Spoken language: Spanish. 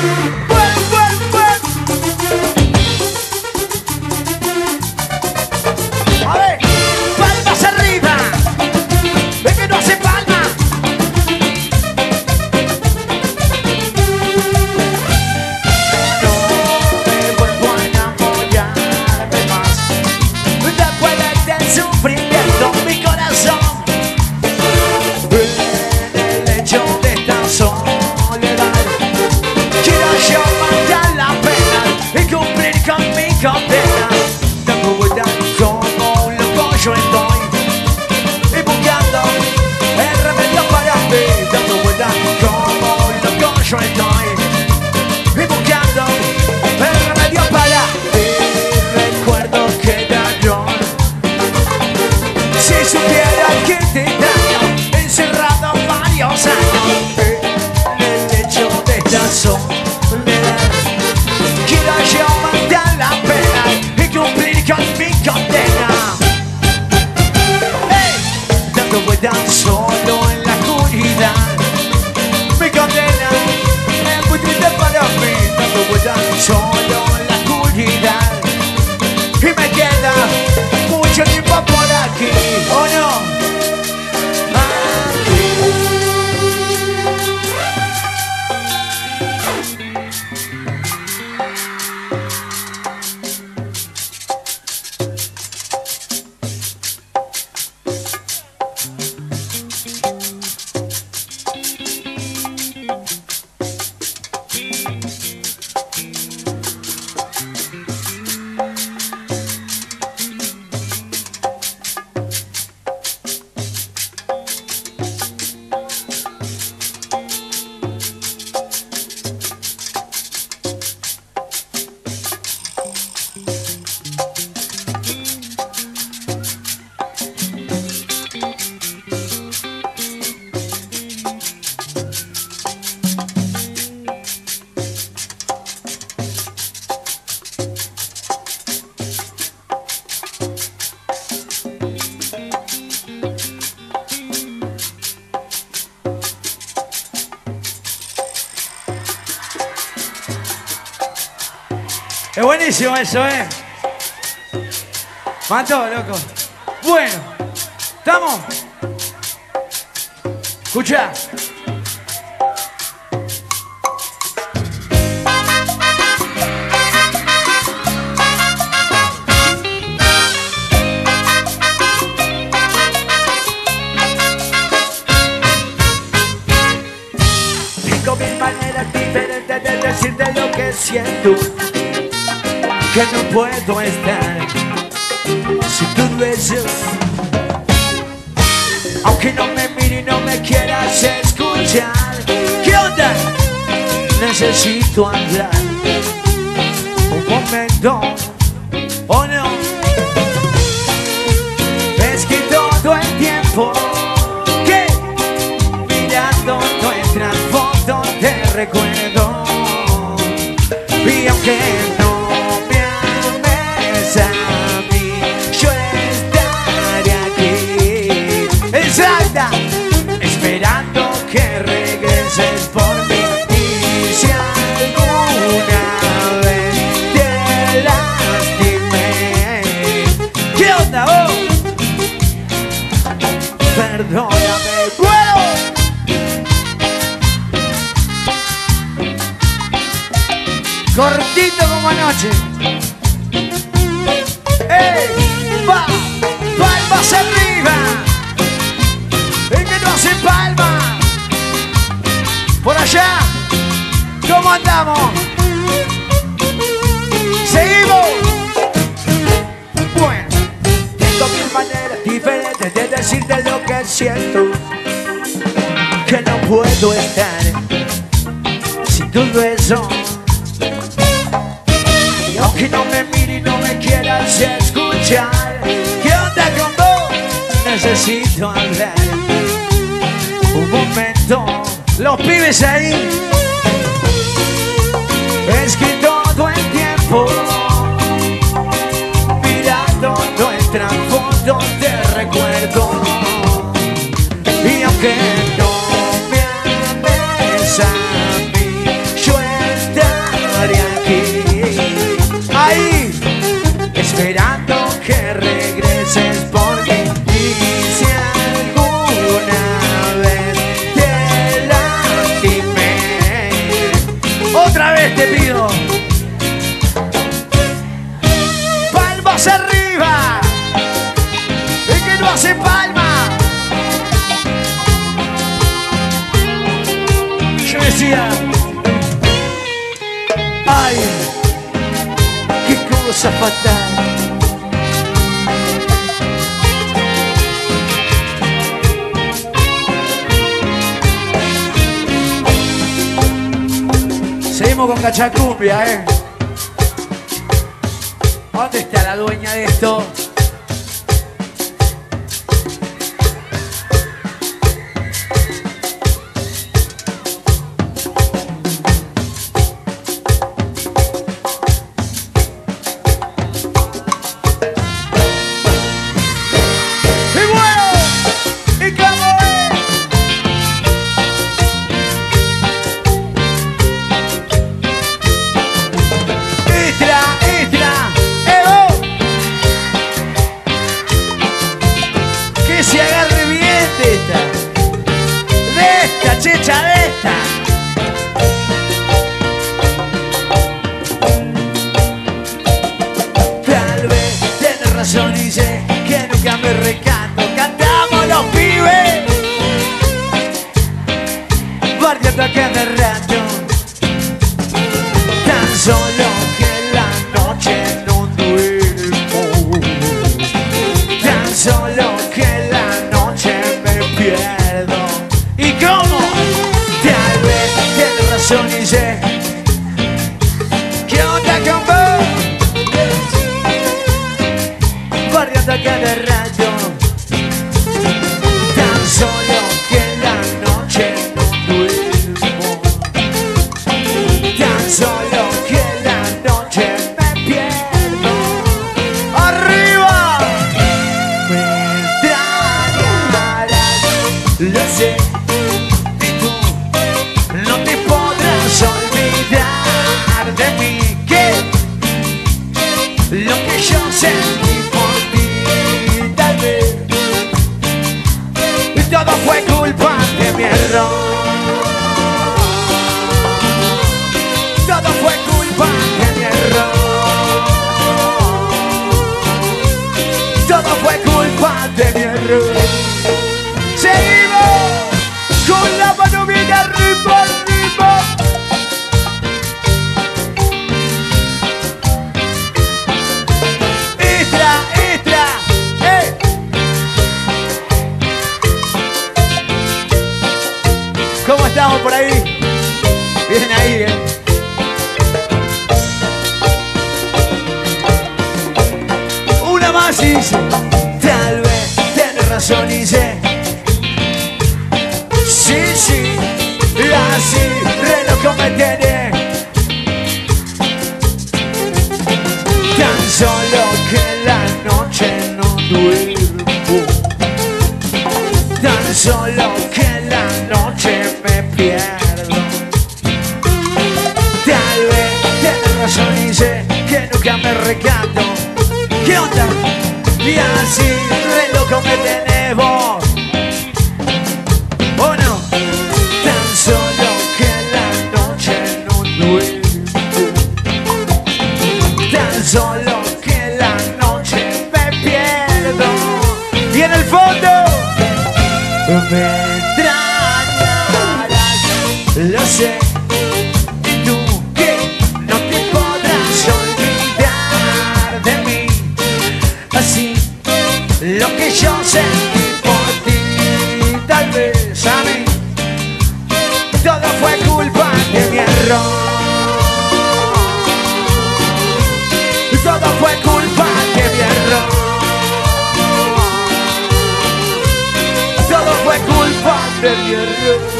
A ver, palmas arriba. Ve que no hace palma. No me vuelvo a enamorarme más. Después del sufrimiento, mi corazón. En el lecho de esta soledad, quiero yo matar la pena y cumplir con mi condena. Dando vueltas como un loco yo estoy y buscando el remedio para mí. Dando vueltas como un loco yo estoy y buscando el remedio para mí. Recuerdo que daño, si supiera que te daño, encerrado varios años en el lecho de esta soledad. Quiero yo matar la pena y cumplir con mi condena. ¡Hey! Dando vueltas solo en la oscuridad. Mi condena es muy triste para mí. Dando vueltas solo en la oscuridad. Y me queda mucho tiempo por aquí, ¿o no? Es buenísimo eso, ¿eh? Mató, loco. Bueno, ¿estamos? Escucha. Tengo mil maneras diferentes de decirte lo que siento, que no puedo estar sin tus besos. Aunque no me mires y no me quieras escuchar. ¿Qué onda? Necesito hablar un momento, ¿o no? Es que todo el tiempo que mirando nuestras fotos te recuerdo. Y aunque no esperando que regreses por mí. Y si alguna vez te lastimé, ¿qué onda, oh? Perdóname, bueno. Cortito como anoche. ¡Ey! ¡Va! ¡Palmas arriba! Sin palma. Por allá, ¿cómo andamos? Seguimos. Bueno, tengo mil maneras diferentes de decirte lo que siento, que no puedo estar sin tus besos. Y aunque no me mires y no me quieras escuchar, ¿qué onda con vos? Necesito hablar un momento. Los pibes ahí. Es que todo el tiempo mirando nuestras fotos te recuerdo. Y aunque no me ames a mí, yo estaré decía, ay, qué cosa fatal. Seguimos con cachacumbia, ¿Dónde está la dueña de esto? Se agarre bien de esta checha de esta. Tal vez tienes razón y sé que nunca me recanto. Cantamos los pibes, barriendo a cada rato. Tan solo que la noche no duermo. Tan solo que pierdo. ¿Y cómo? Tal vez tienes razón y sé ¿qué onda con vos? Barriendo a cada rato. Tan solo que la noche no duermo. Tan solo que la noche me pierdo. ¡Arriba! Lo sé, y tú no te podrás olvidar de mí. Que lo que yo sentí por ti, tal vez todo fue culpa de mi error. Todo fue culpa de mi error. Todo fue culpa de mi error. Seguimos con la mano bien arriba, arriba. Extra, extra, ¿Cómo estamos por ahí? Bien ahí, Una más y dice, tal vez tienes razón y sé. Sí, así reloj me tiene. Tan solo que la noche no duermo. Tan solo que la noche me pierdo. Tal vez tienes razón y sé que nunca me recanto. ¿Qué onda? Y así reloj me tenés vos. ¿O no? Tan solo que la noche no duermo. Tan solo que la noche me pierdo. Y en el fondo me extrañarás. Lo sé. Y tú que no te podrás olvidar de mí. Así lo que yo sentí por ti, tal vez a mí todo fue culpa de mi error. Todo fue culpa de mi error. Todo fue culpa de mi error.